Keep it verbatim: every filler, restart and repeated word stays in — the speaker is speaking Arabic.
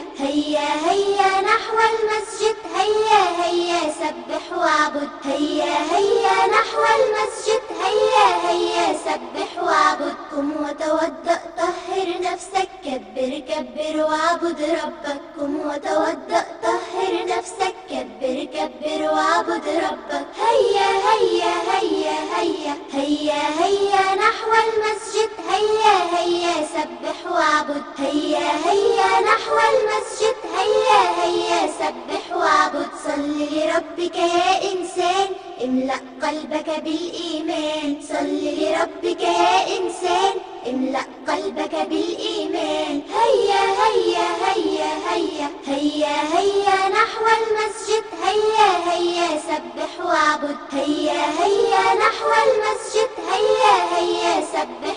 هيا هيا نحو المسجد، هيا هيا سبح واعبد، هيا هيا نحو المسجد، هيا هيا سبح واعبد. قم وتوضأ طهر نفسك، كبر كبر واعبد ربك. قم وتوضأ طهر نفسك، كبر كبر واعبد ربك. هيا هيا هيا هيا هيا هيا نحو المسجد، هيا هيا سبح واعبد، هيا هيا نحو المسجد، هيا هيا سبح واعبد. صل لربك يا إنسان، املأ قلبك بالإيمان. صل لربك يا إنسان، املأ قلبك بالإيمان. هيا هيا هيا هيا هيا هيا نحو المسجد، هيا هيا سبح واعبد، هيا هيا نحو المسجد، هيا هيا سبح